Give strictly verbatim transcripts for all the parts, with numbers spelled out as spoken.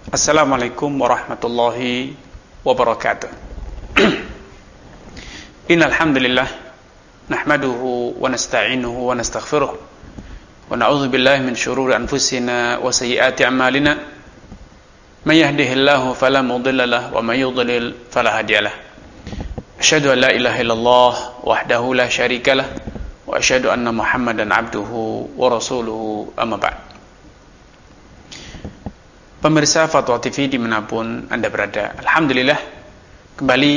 Assalamualaikum warahmatullahi wabarakatuh. Innal hamdalillah nahmaduhu wa nasta'inuhu wa nastaghfiruh wa na'udzu billahi min shururi anfusina wa sayyiati a'malina. May yahdihillahu fala mudilla lahu wa may yudlil fala hadiya lahu. Asyhadu an la ilaha illallah wahdahu la syarika lah wa asyhadu anna Muhammadan abduhu wa rasuluhu, amma ba'd. Pemirsa Fatwa T V dimanapun Anda berada, alhamdulillah kembali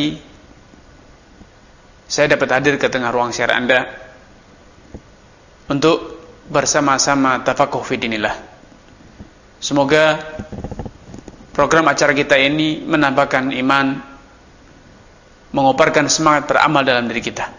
saya dapat hadir ke tengah ruang siar Anda untuk bersama-sama tafakuh fi dinillah. Semoga program acara kita ini menambahkan iman, mengobarkan semangat beramal dalam diri kita.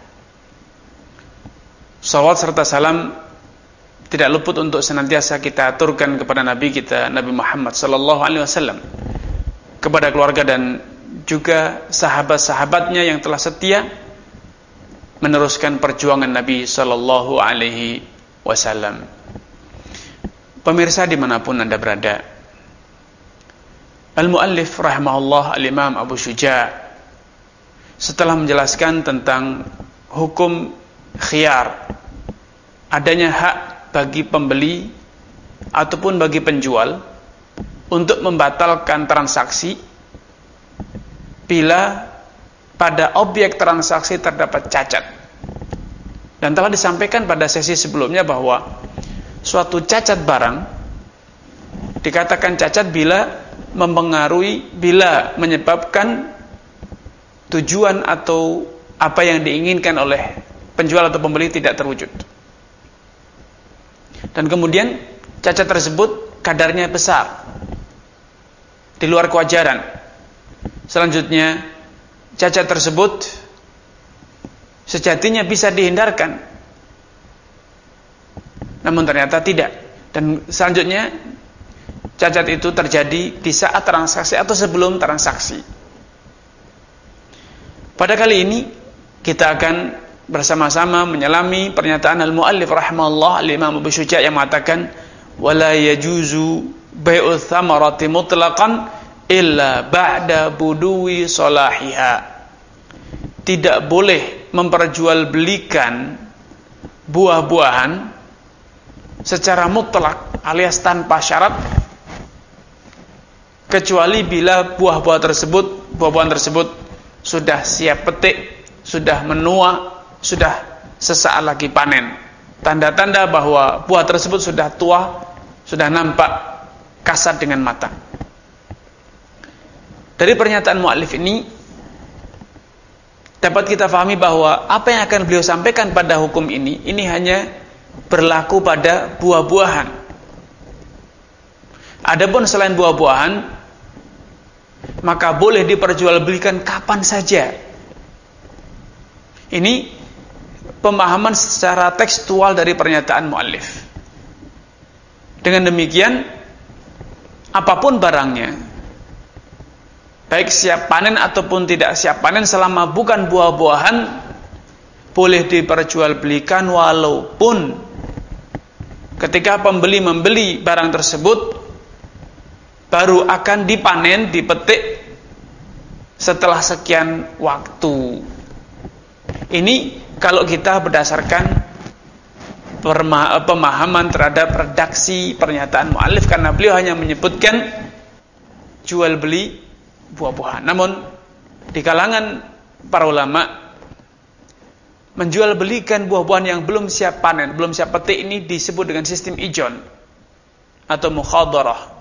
Salawat serta salam tidak luput untuk senantiasa kita aturkan kepada Nabi kita, Nabi Muhammad sallallahu alaihi wasallam, kepada keluarga dan juga sahabat-sahabatnya yang telah setia meneruskan perjuangan Nabi sallallahu alaihi wasallam. Pemirsa dimanapun Anda berada, Al-Muallif rahimahullah Al-Imam Abu Syuja' setelah menjelaskan tentang hukum khiyar, adanya hak bagi pembeli ataupun bagi penjual untuk membatalkan transaksi bila pada objek transaksi terdapat cacat. Dan telah disampaikan pada sesi sebelumnya bahwa suatu cacat barang dikatakan cacat bila mempengaruhi, bila menyebabkan tujuan atau apa yang diinginkan oleh penjual atau pembeli tidak terwujud. Dan kemudian cacat tersebut kadarnya besar, di luar kewajaran. Selanjutnya, cacat tersebut sejatinya bisa dihindarkan, namun ternyata tidak. Dan selanjutnya, cacat itu terjadi di saat transaksi atau sebelum transaksi. Pada kali ini kita akan bersama-sama menyelami pernyataan Al-Muallif rahimahullah Al-Imam Abu Syuja' yang mengatakan wala yajuzu bai'u thamarati mutlaqan illa ba'da buduwi salahiha. Tidak boleh memperjualbelikan buah-buahan secara mutlak alias tanpa syarat kecuali bila buah-buah tersebut buah-buahan tersebut sudah siap petik, sudah menua, sudah sesaat lagi panen. Tanda-tanda bahwa buah tersebut sudah tua, sudah nampak kasat dengan mata. Dari pernyataan muallif ini dapat kita pahami bahwa apa yang akan beliau sampaikan pada hukum ini, ini hanya berlaku pada buah-buahan. Adapun selain buah-buahan, maka boleh diperjualbelikan kapan saja. Ini pemahaman secara tekstual dari pernyataan muallif. Dengan demikian, apapun barangnya, baik siap panen ataupun tidak siap panen, selama bukan buah-buahan, boleh diperjualbelikan walaupun ketika pembeli membeli barang tersebut baru akan dipanen, dipetik setelah sekian waktu. Ini kalau kita berdasarkan pemahaman terhadap redaksi pernyataan muallif, karena beliau hanya menyebutkan jual beli buah-buahan. Namun di kalangan para ulama, menjual belikan buah-buahan yang belum siap panen, belum siap petik, ini disebut dengan sistem ijon atau mukhadarah.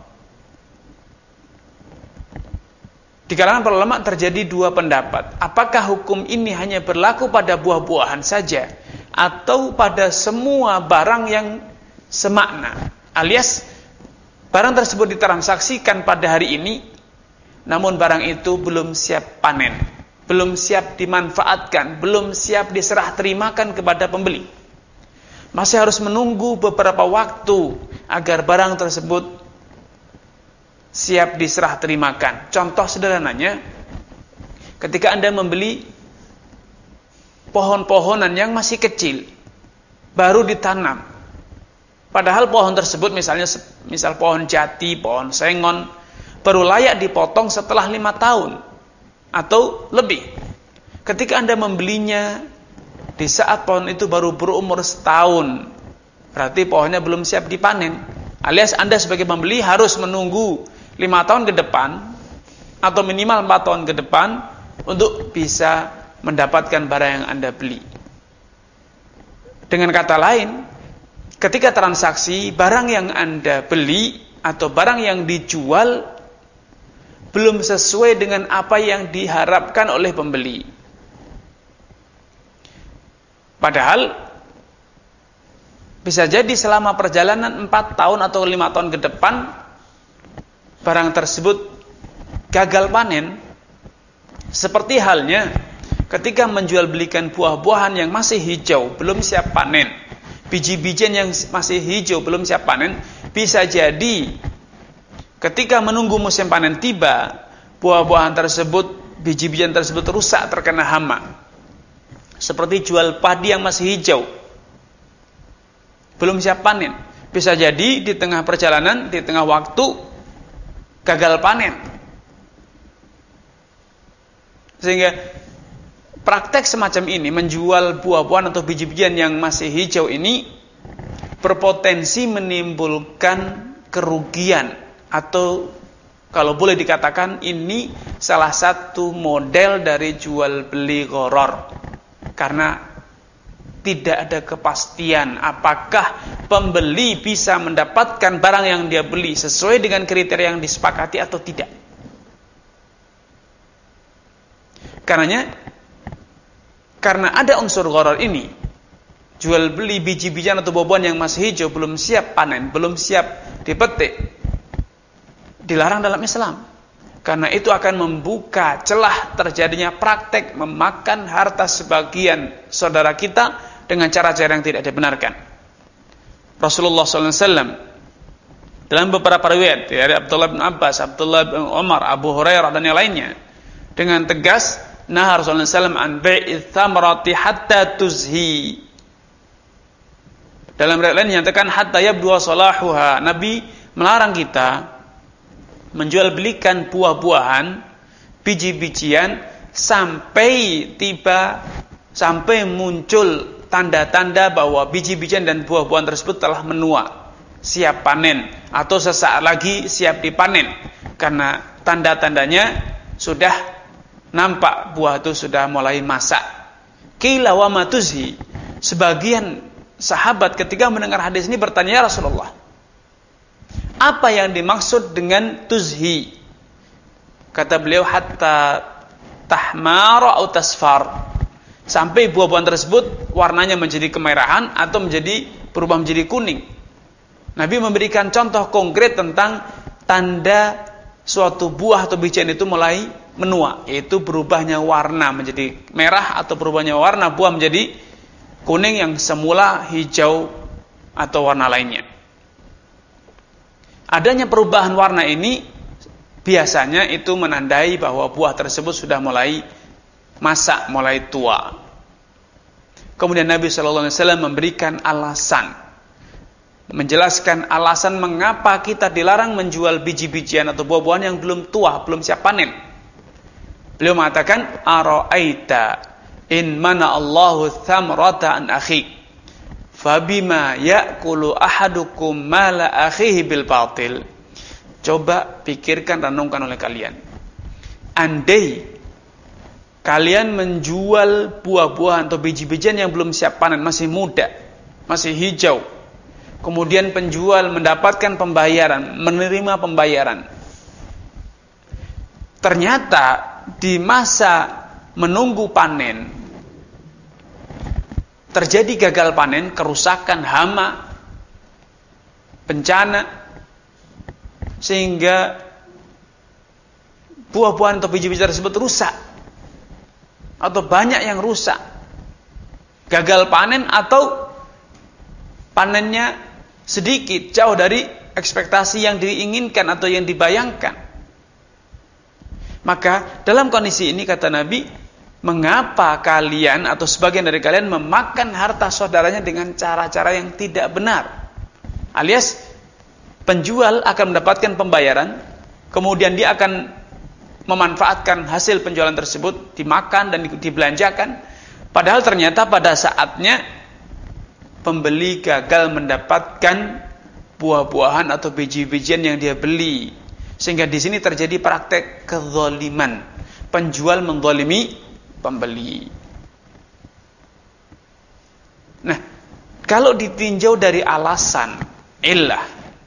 Di kalangan para ulama terjadi dua pendapat. Apakah hukum ini hanya berlaku pada buah-buahan saja atau pada semua barang yang semakna? Alias barang tersebut ditransaksikan pada hari ini, namun barang itu belum siap panen, belum siap dimanfaatkan, belum siap diserah terimakan kepada pembeli. Masih harus menunggu beberapa waktu agar barang tersebut siap diserah terimakan. Contoh sederhananya, ketika Anda membeli pohon-pohonan yang masih kecil, baru ditanam, padahal pohon tersebut misalnya misal pohon jati, pohon sengon, baru layak dipotong setelah lima tahun atau lebih. Ketika Anda membelinya di saat pohon itu baru berumur setahun, berarti pohonnya belum siap dipanen. Alias Anda sebagai pembeli harus menunggu lima tahun ke depan atau minimal empat tahun ke depan untuk bisa mendapatkan barang yang Anda beli. Dengan kata lain, ketika transaksi barang yang Anda beli atau barang yang dijual belum sesuai dengan apa yang diharapkan oleh pembeli. Padahal bisa jadi selama perjalanan empat tahun atau lima tahun ke depan barang tersebut gagal panen. Seperti halnya ketika menjual belikan buah-buahan yang masih hijau, belum siap panen, biji-bijian yang masih hijau, belum siap panen, bisa jadi ketika menunggu musim panen tiba, buah-buahan tersebut, biji-bijian tersebut rusak terkena hama. Seperti jual padi yang masih hijau, belum siap panen. Bisa jadi di tengah perjalanan, di tengah waktu, gagal panen. Sehingga praktek semacam ini, menjual buah-buahan atau biji-bijian yang masih hijau ini berpotensi menimbulkan kerugian, atau kalau boleh dikatakan ini salah satu model dari jual beli gharar. Karena tidak ada kepastian apakah pembeli bisa mendapatkan barang yang dia beli sesuai dengan kriteria yang disepakati atau tidak. Karenanya, karena ada unsur gharar ini, jual beli biji-bijian atau buah-buahan yang masih hijau, belum siap panen, belum siap dipetik, dilarang dalam Islam. Karena itu akan membuka celah terjadinya praktek memakan harta sebagian saudara kita dengan cara-cara yang tidak dibenarkan. Rasulullah sallallahu alaihi wasallam dalam beberapa riwayat dari Abdullah bin Abbas, Abdullah bin Umar, Abu Hurairah dan yang lainnya, dengan tegas, nah Rasulullah sallallahu alaihi wasallam an bai'ith thamrati hatta tuzhi. Dalam riwayat lain dinyatakan hatta yabdu salahuha. Nabi melarang kita menjual belikan buah-buahan, biji-bijian sampai tiba, sampai muncul tanda-tanda bahwa biji-bijian dan buah-buahan tersebut telah menua, siap panen, atau sesaat lagi siap dipanen. Karena tanda-tandanya sudah nampak buah itu sudah mulai masak. Qila wa ma tuzhi. Sebagian sahabat ketika mendengar hadis ini bertanya, ya Rasulullah, apa yang dimaksud dengan tuzhi? Kata beliau, hatta tahmara atau tasfar, sampai buah-buahan tersebut warnanya menjadi kemerahan atau menjadi berubah menjadi kuning. Nabi memberikan contoh konkret tentang tanda suatu buah atau bijian itu mulai menua, yaitu berubahnya warna menjadi merah atau berubahnya warna buah menjadi kuning yang semula hijau atau warna lainnya. Adanya perubahan warna ini biasanya itu menandai bahwa buah tersebut sudah mulai masak, mulai tua. Kemudian Nabi shallallahu alaihi wasallam memberikan alasan, menjelaskan alasan mengapa kita dilarang menjual biji-bijian atau buah-buahan yang belum tua, belum siap panen. Beliau mengatakan, ara'aita in mana Allahu thamrata an akhik fabima ya'kulu ahadukum mala akhihi bil batil. Coba pikirkan, renungkan oleh kalian. Andai kalian menjual buah-buahan atau biji-bijian yang belum siap panen, masih muda, masih hijau, kemudian penjual mendapatkan pembayaran, menerima pembayaran, ternyata di masa menunggu panen terjadi gagal panen, kerusakan, hama, bencana, sehingga buah-buahan atau biji-biji tersebut rusak, atau banyak yang rusak, gagal panen atau panennya sedikit, jauh dari ekspektasi yang diinginkan atau yang dibayangkan. Maka dalam kondisi ini, kata Nabi, mengapa kalian atau sebagian dari kalian memakan harta saudaranya dengan cara-cara yang tidak benar? Alias penjual akan mendapatkan pembayaran, kemudian dia akan memanfaatkan hasil penjualan tersebut, dimakan dan dibelanjakan, padahal ternyata pada saatnya pembeli gagal mendapatkan buah-buahan atau biji-bijian yang dia beli, sehingga di sini terjadi praktek kezaliman, penjual menzalimi pembeli. Nah, kalau ditinjau dari alasan illah,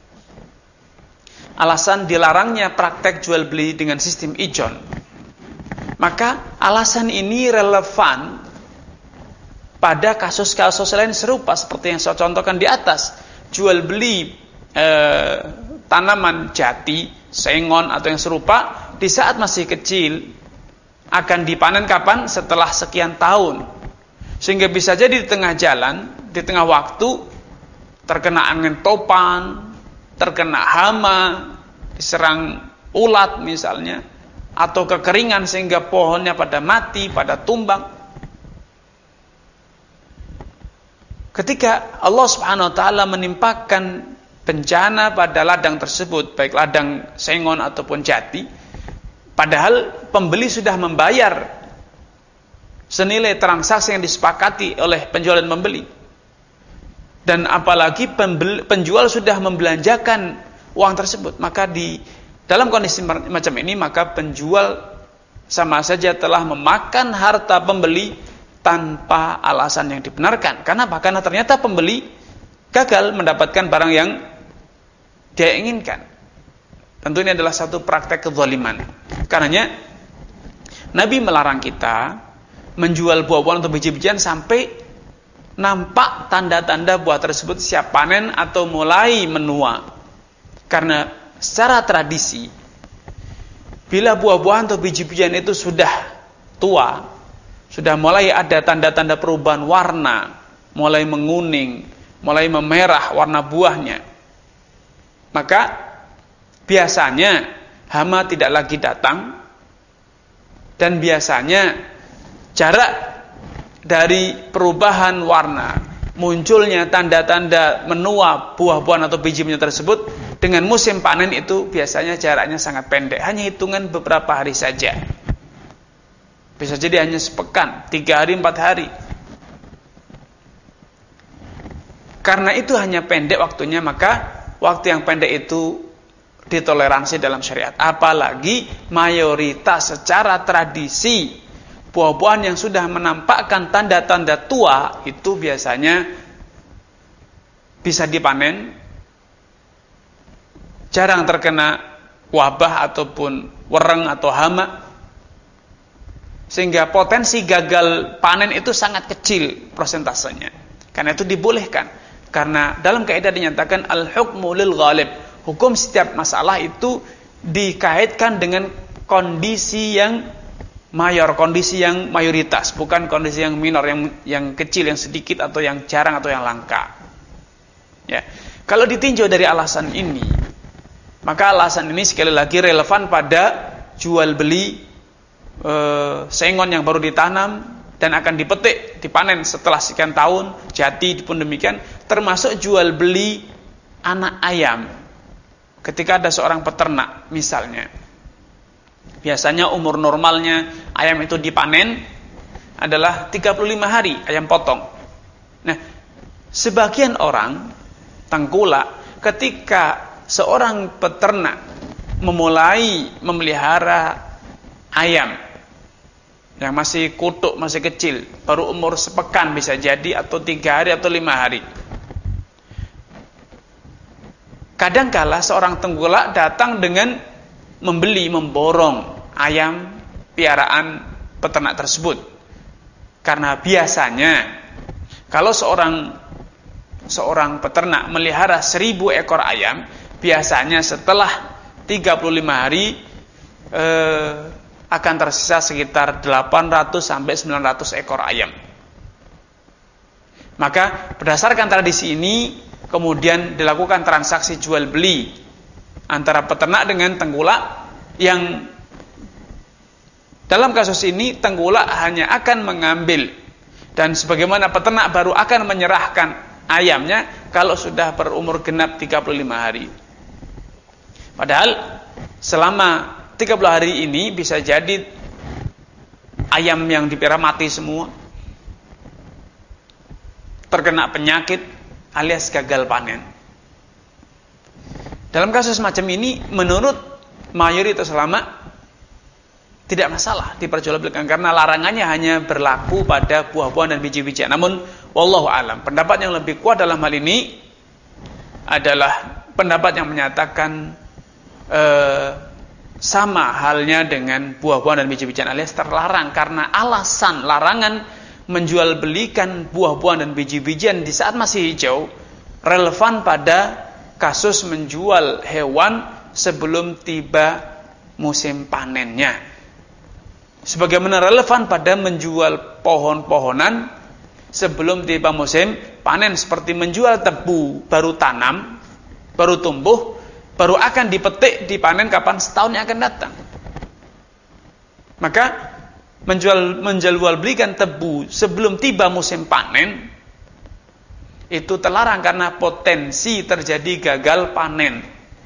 alasan dilarangnya praktek jual beli dengan sistem ijon, maka alasan ini relevan pada kasus-kasus lain serupa seperti yang saya contohkan di atas. Jual beli eh, tanaman jati, sengon atau yang serupa di saat masih kecil akan dipanen kapan? Setelah sekian tahun. Sehingga bisa jadi di tengah jalan, di tengah waktu terkena angin topan, terkena hama, diserang ulat misalnya, atau kekeringan sehingga pohonnya pada mati, pada tumbang. Ketika Allah Subhanahu wa taala menimpakan bencana pada ladang tersebut, baik ladang sengon ataupun jati, padahal pembeli sudah membayar senilai transaksi yang disepakati oleh penjual dan pembeli, dan apalagi pembeli, penjual sudah membelanjakan uang tersebut, maka di dalam kondisi macam ini maka penjual sama saja telah memakan harta pembeli tanpa alasan yang dibenarkan. Karena apa? Karena ternyata pembeli gagal mendapatkan barang yang dia inginkan. Tentu ini adalah satu praktek kezaliman. Karenanya Nabi melarang kita menjual buah-buahan atau biji-bijian sampai nampak tanda-tanda buah tersebut siap panen atau mulai menua. Karena secara tradisi, bila buah-buahan atau biji-bijian itu sudah tua, sudah mulai ada tanda-tanda perubahan warna, mulai menguning, mulai memerah warna buahnya, maka biasanya hama tidak lagi datang, dan biasanya jarak dari perubahan warna, munculnya tanda-tanda menua buah-buahan atau biji-bijian tersebut dengan musim panen itu biasanya jaraknya sangat pendek, hanya hitungan beberapa hari saja. Bisa jadi hanya sepekan, tiga hari, empat hari. Karena itu hanya pendek waktunya, maka waktu yang pendek itu ditoleransi dalam syariat. Apalagi mayoritas secara tradisi buah-buahan yang sudah menampakkan tanda-tanda tua itu biasanya bisa dipanen, jarang terkena wabah ataupun wereng atau hama, sehingga potensi gagal panen itu sangat kecil persentasenya. Karena itu dibolehkan. Karena dalam kaidah dinyatakan al-hukmu lil ghalib. Hukum setiap masalah itu dikaitkan dengan kondisi yang mayor, kondisi yang mayoritas, bukan kondisi yang minor, yang yang kecil, yang sedikit atau yang jarang atau yang langka. Ya. Kalau ditinjau dari alasan ini, maka alasan ini sekali lagi relevan pada jual beli e, sengon yang baru ditanam dan akan dipetik, dipanen setelah sekian tahun, jati pun demikian, termasuk jual beli anak ayam. Ketika ada seorang peternak misalnya, biasanya umur normalnya ayam itu dipanen adalah tiga puluh lima hari, ayam potong. Nah, sebagian orang tengkulak ketika seorang peternak memulai memelihara ayam yang masih kutuk, masih kecil, baru umur sepekan bisa jadi, atau tiga hari atau lima hari. Kadangkala seorang tengkulak datang dengan membeli, memborong ayam piaraan peternak tersebut. Karena biasanya kalau seorang seorang peternak melihara seribu ekor ayam, biasanya setelah tiga puluh lima hari eh, akan tersisa sekitar delapan ratus sampai sembilan ratus ekor ayam. Maka berdasarkan tradisi ini kemudian dilakukan transaksi jual beli antara peternak dengan tengkulak, yang dalam kasus ini tengkulak hanya akan mengambil, dan sebagaimana peternak baru akan menyerahkan ayamnya kalau sudah berumur genap tiga puluh lima hari. Padahal selama tiga puluh hari ini bisa jadi ayam yang dipelihara mati semua, terkena penyakit alias gagal panen. Dalam kasus macam ini menurut mayoritas ulama tidak masalah diperjualbelikan karena larangannya hanya berlaku pada buah-buahan dan biji-bijian. Namun wallahu alam, pendapat yang lebih kuat dalam hal ini adalah pendapat yang menyatakan eh, sama halnya dengan buah-buahan dan biji-bijian alias terlarang karena alasan larangan menjual belikan buah-buahan dan biji-bijian di saat masih hijau relevan pada kasus menjual hewan sebelum tiba musim panennya. Sebagaimana relevan pada menjual pohon-pohonan sebelum tiba musim panen, seperti menjual tebu baru tanam, baru tumbuh, baru akan dipetik, dipanen kapan? Setahun yang akan datang. Maka menjual menjual belikan tebu sebelum tiba musim panen itu terlarang karena potensi terjadi gagal panen.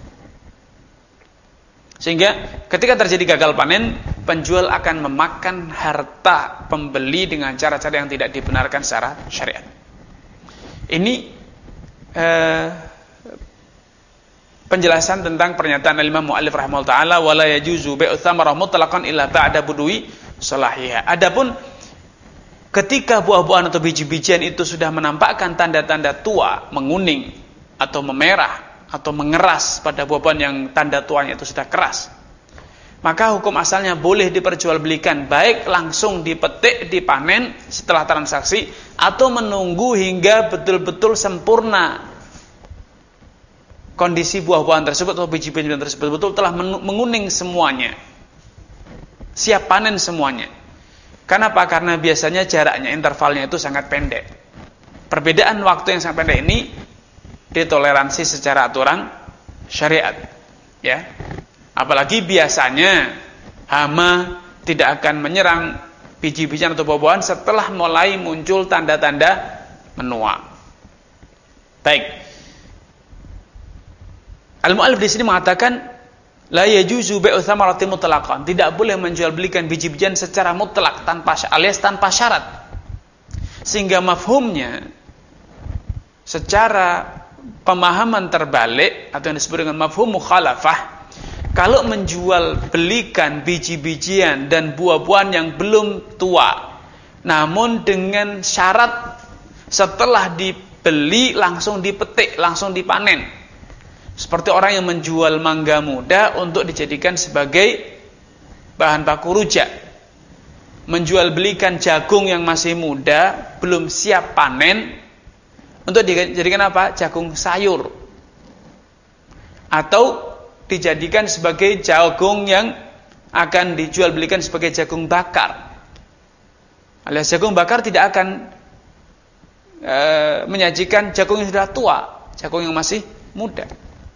Sehingga ketika terjadi gagal panen, penjual akan memakan harta pembeli dengan cara-cara yang tidak dibenarkan secara syariat. Ini eh, penjelasan tentang pernyataan Imam Mu'allif rahimahullah ta'ala wala yajuzu bai'u thamarah mutlaqan illa ba'da budui salahiha. Adapun ketika buah-buahan atau biji-bijian itu sudah menampakkan tanda-tanda tua, menguning atau memerah atau mengeras pada buah-buahan yang tanda tuanya itu sudah keras, maka hukum asalnya boleh diperjualbelikan, baik langsung dipetik, dipanen setelah transaksi atau menunggu hingga betul-betul sempurna kondisi buah-buahan tersebut atau biji-bijian tersebut betul telah menguning semuanya, siap panen semuanya. Kenapa? Karena biasanya jaraknya, intervalnya itu sangat pendek. Perbedaan waktu yang sangat pendek ini ditoleransi secara aturan syariat, ya. Apalagi biasanya hama tidak akan menyerang biji-bijian atau buah-buahan setelah mulai muncul tanda-tanda menua. Baik. Al-Mu'allif di sini mengatakan la yajuzu bai'u thamarati mutlaqan, tidak boleh menjual belikan biji-bijian secara mutlak tanpa alias tanpa syarat. Sehingga mafhumnya secara pemahaman terbalik atau yang disebut dengan mafhum mukhalafah, kalau menjual belikan biji-bijian dan buah-buahan yang belum tua namun dengan syarat setelah dibeli langsung dipetik, langsung dipanen, seperti orang yang menjual mangga muda untuk dijadikan sebagai bahan baku rujak, menjual belikan jagung yang masih muda belum siap panen untuk dijadikan apa? Jagung sayur. Atau dijadikan sebagai jagung yang akan dijual belikan sebagai jagung bakar. Alias jagung bakar tidak akan e, menyajikan jagung yang sudah tua, jagung yang masih muda.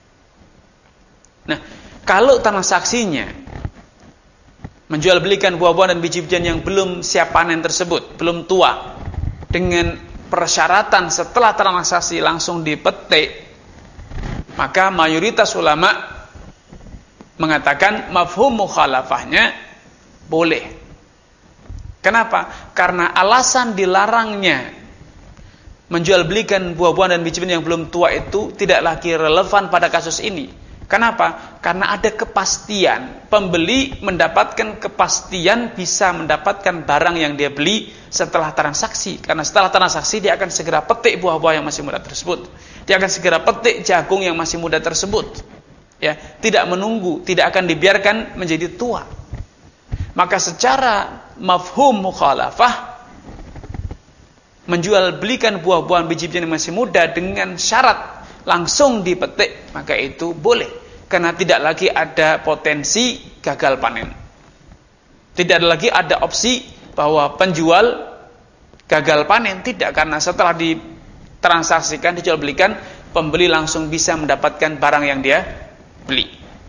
Nah, kalau transaksinya menjual belikan buah-buahan dan biji-bijian yang belum siap panen tersebut, belum tua, dengan persyaratan setelah transaksi langsung dipetik, maka mayoritas ulama mengatakan mafhum mukhalafahnya boleh. Kenapa? Karena alasan dilarangnya menjual belikan buah-buahan dan biji-bijian yang belum tua itu tidak lagi relevan pada kasus ini. Kenapa? Karena ada kepastian, pembeli mendapatkan kepastian bisa mendapatkan barang yang dia beli setelah transaksi. Karena setelah transaksi dia akan segera petik buah-buah yang masih muda tersebut. Dia akan segera petik jagung yang masih muda tersebut. Ya, tidak menunggu, tidak akan dibiarkan menjadi tua. Maka secara mafhum mukhalafah, menjual belikan buah-buahan biji-bijian yang masih muda dengan syarat langsung dipetik, maka itu boleh, karena tidak lagi ada potensi gagal panen. Tidak lagi ada opsi bahwa penjual gagal panen, tidak, karena setelah ditransaksikan, dijual belikan, pembeli langsung bisa mendapatkan barang yang dia beli.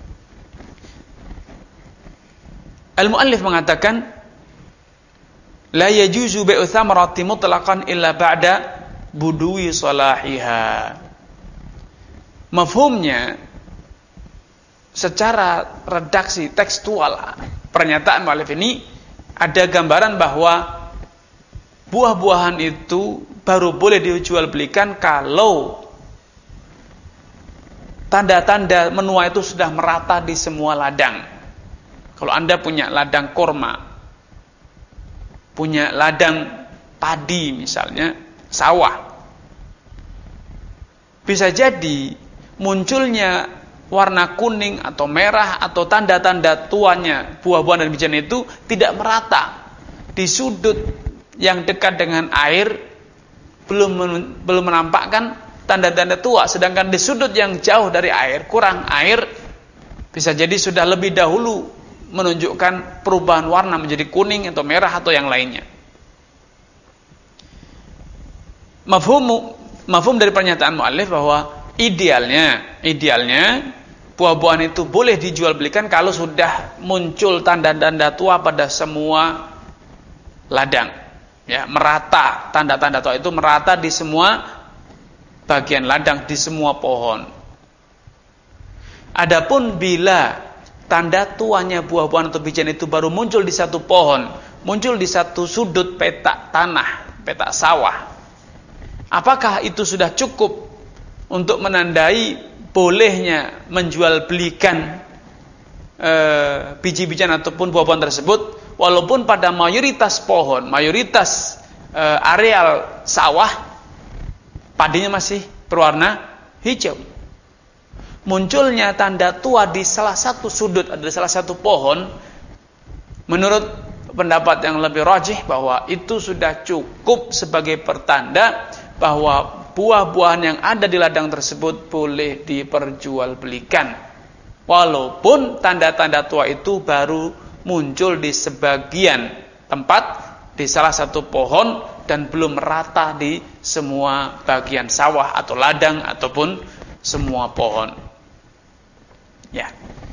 Al-Mu'allif mengatakan la yajuzu bai'u thamarati mutlaqan illa ba'da budui salahiha. Mafhumnya secara redaksi tekstual pernyataan mu'allif ini ada gambaran bahwa buah-buahan itu baru boleh dijual belikan kalau tanda-tanda menua itu sudah merata di semua ladang. Kalau Anda punya ladang korma, punya ladang padi misalnya, sawah, bisa jadi munculnya warna kuning atau merah atau tanda-tanda tuanya buah-buahan dan bijian itu tidak merata. Di sudut yang dekat dengan air belum belum menampakkan tanda-tanda tua, sedangkan di sudut yang jauh dari air, kurang air, bisa jadi sudah lebih dahulu menunjukkan perubahan warna menjadi kuning atau merah atau yang lainnya. Mafhum mafhum dari pernyataan mu'allif bahwa idealnya idealnya buah-buahan itu boleh dijual belikan kalau sudah muncul tanda-tanda tua pada semua ladang, ya, merata, tanda-tanda tua itu merata di semua bagian ladang, di semua pohon. Adapun bila tanda tuanya buah-buahan atau bijian itu baru muncul di satu pohon, muncul di satu sudut petak tanah, petak sawah, apakah itu sudah cukup untuk menandai bolehnya menjual belikan e, biji-bijian ataupun buah-buahan tersebut, walaupun pada mayoritas pohon, mayoritas e, areal sawah padinya masih berwarna hijau. Munculnya tanda tua di salah satu sudut, ada salah satu pohon, menurut pendapat yang lebih rajih bahwa itu sudah cukup sebagai pertanda bahwa buah-buahan yang ada di ladang tersebut boleh diperjualbelikan, walaupun tanda-tanda tua itu baru muncul di sebagian tempat, di salah satu pohon, dan belum merata di semua bagian sawah atau ladang ataupun semua pohon. Ya.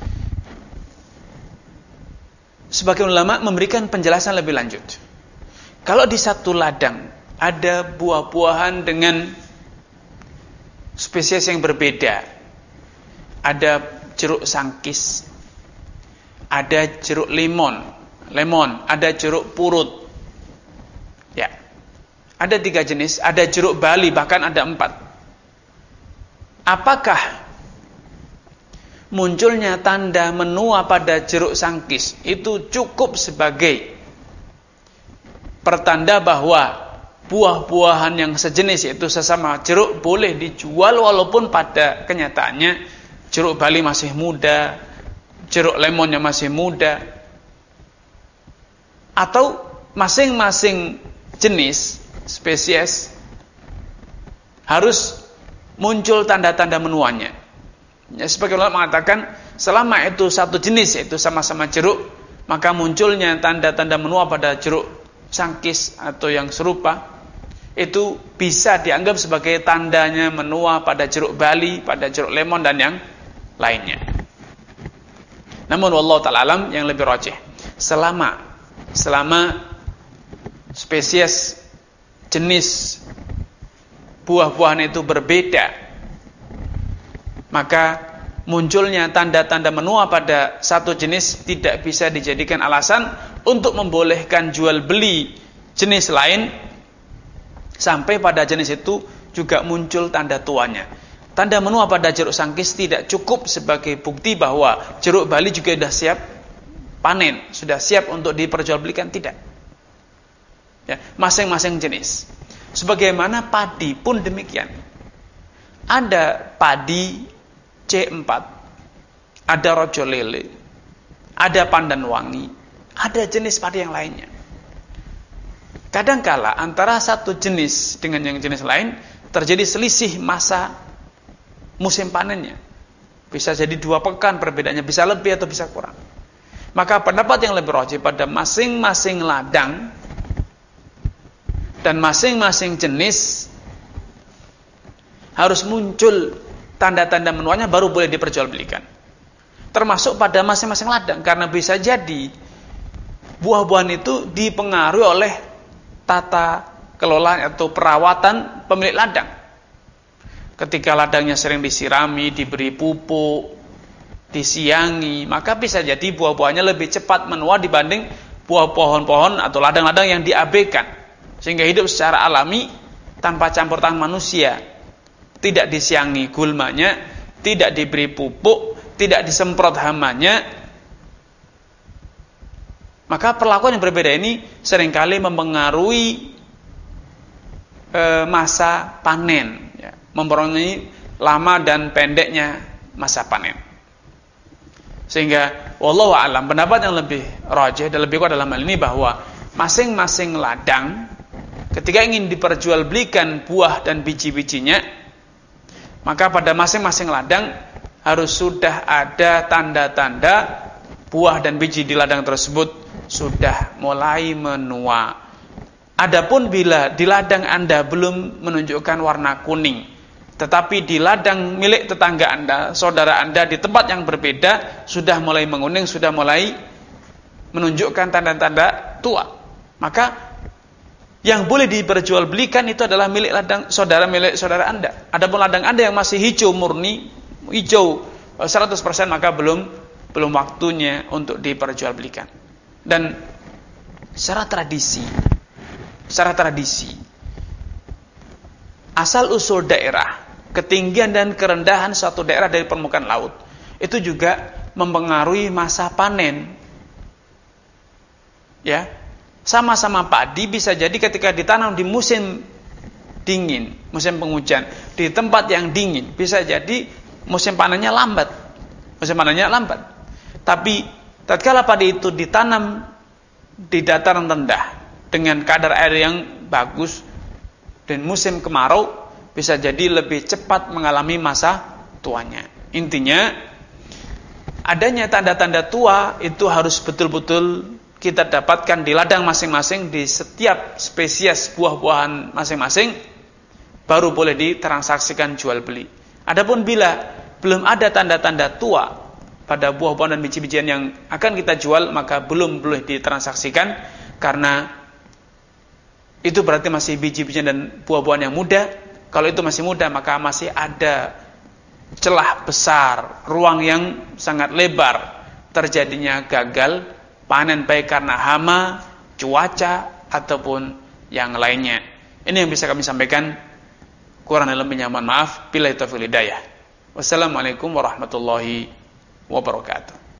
Sebagian ulama memberikan penjelasan lebih lanjut. Kalau di satu ladang ada buah-buahan dengan spesies yang berbeda, ada jeruk sangkis, ada jeruk limon, lemon, ada jeruk purut, ya, ada tiga jenis, ada jeruk Bali, bahkan ada empat. Apakah munculnya tanda menua pada jeruk sangkis itu cukup sebagai pertanda bahwa buah-buahan yang sejenis, yaitu sesama jeruk, boleh dijual walaupun pada kenyataannya jeruk Bali masih muda, jeruk lemonnya masih muda, atau masing-masing jenis spesies harus muncul tanda-tanda menuanya? Ya, sebagian ulama mengatakan selama itu satu jenis, yaitu sama-sama jeruk, maka munculnya tanda-tanda menua pada jeruk sangkis atau yang serupa itu bisa dianggap sebagai tandanya menua pada jeruk Bali, pada jeruk lemon dan yang lainnya. Namun wallahu ta'ala alam, yang lebih rajih, selama selama spesies jenis buah-buahan itu berbeda, maka munculnya tanda-tanda menua pada satu jenis tidak bisa dijadikan alasan untuk membolehkan jual beli jenis lain sampai pada jenis itu juga muncul tanda tuanya. Tanda menua pada jeruk sangkis tidak cukup sebagai bukti bahwa jeruk Bali juga sudah siap panen, sudah siap untuk diperjualbelikan, tidak. Ya, masing-masing jenis. Sebagaimana padi pun demikian. Ada padi C empat, ada rojo lele, ada pandan wangi, ada jenis padi yang lainnya. Kadangkala antara satu jenis dengan yang jenis lain terjadi selisih masa musim panennya. Bisa jadi dua pekan perbedaannya, bisa lebih atau bisa kurang. Maka pendapat yang lebih rajih pada masing-masing ladang dan masing-masing jenis harus muncul tanda-tanda menuanya baru boleh diperjualbelikan. Termasuk pada masing-masing ladang, karena bisa jadi buah-buahan itu dipengaruhi oleh tata kelola atau perawatan pemilik ladang. Ketika ladangnya sering disirami, diberi pupuk, disiangi, maka bisa jadi buah-buahnya lebih cepat menua dibanding buah pohon-pohon atau ladang-ladang yang diabaikan, sehingga hidup secara alami tanpa campur tangan manusia, tidak disiangi gulmanya, tidak diberi pupuk, tidak disemprot hamanya. Maka perlakuan yang berbeda ini seringkali mempengaruhi e, masa panen, ya, mempengaruhi lama dan pendeknya masa panen. Sehingga wallahu a'lam, pendapat yang lebih rajih dan lebih kuat dalam hal ini bahwa masing-masing ladang ketika ingin diperjualbelikan buah dan biji-bijinya, maka pada masing-masing ladang harus sudah ada tanda-tanda buah dan biji di ladang tersebut sudah mulai menua. Adapun bila di ladang Anda belum menunjukkan warna kuning, tetapi di ladang milik tetangga Anda, saudara Anda di tempat yang berbeda sudah mulai menguning, sudah mulai menunjukkan tanda-tanda tua, maka yang boleh diperjualbelikan itu adalah milik ladang saudara, milik saudara Anda. Adapun ladang Anda yang masih hijau murni, hijau seratus persen, maka belum belum waktunya untuk diperjualbelikan. Dan secara tradisi, secara tradisi, asal usul daerah, ketinggian dan kerendahan suatu daerah dari permukaan laut itu juga mempengaruhi masa panen. Ya, sama-sama padi bisa jadi ketika ditanam di musim dingin, musim penghujan, di tempat yang dingin, bisa jadi musim panennya lambat. Musim panennya lambat. Tapi tatkala padi itu ditanam di dataran rendah dengan kadar air yang bagus dan musim kemarau, bisa jadi lebih cepat mengalami masa tuanya. Intinya, adanya tanda-tanda tua itu harus betul-betul kita dapatkan di ladang masing-masing, di setiap spesies buah-buahan masing-masing, baru boleh ditransaksikan jual beli. Adapun bila belum ada tanda-tanda tua pada buah-buahan dan biji-bijian yang akan kita jual, maka belum boleh ditransaksikan, karena itu berarti masih biji-bijian dan buah-buahan yang muda. Kalau itu masih muda, maka masih ada celah besar, ruang yang sangat lebar terjadinya gagal panen, baik karena hama, cuaca, ataupun yang lainnya. Ini yang bisa kami sampaikan. Kurang lebihnya mohon maaf. Billahi taufiq wal hidayah. Wassalamualaikum warahmatullahi wabarakatuh.